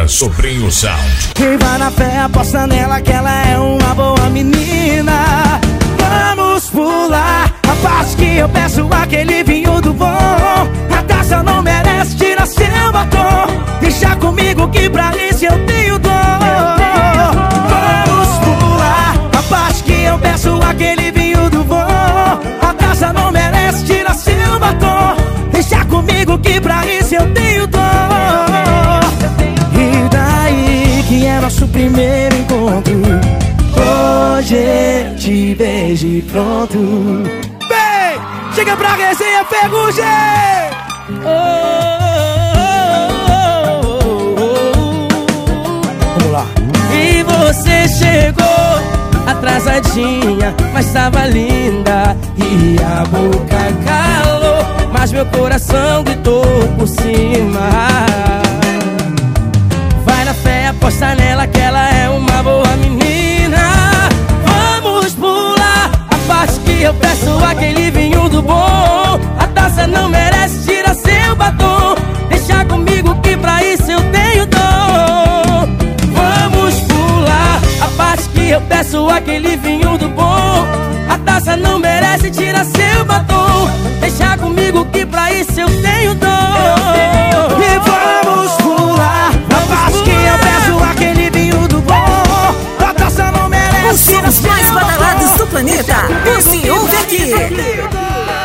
Sobrinho Sound. Quem vai na fé aposta nela que ela é uma boa menina. Vamos pular a parte que eu peço aquele vinho do bom. A taça não merece, tira seu batom. Deixa comigo que pra isso eu tenho dor. Vamos pular a parte que eu peço aquele vinho do bom. A taça não merece, tira seu batom. Deixa comigo que pra isso eu tenho dor. E daí que é nosso primeiro encontro. Hoje te beijo e pronto. Vem, chega pra resenha, Ferrugem! Vamos lá. E você chegou atrasadinha, mas tava linda. E a boca calou, mas meu coração gritou por cima. Vai na fé, aposta nela que ela é uma boa menina. Vamos pular a parte que eu peço aquele vinho do bom. A taça não merece, tira seu batom. Deixa comigo que pra isso eu tenho dom. Vamos pular a parte que eu peço aquele vinho do bom. A taça não merece, tira seu batom.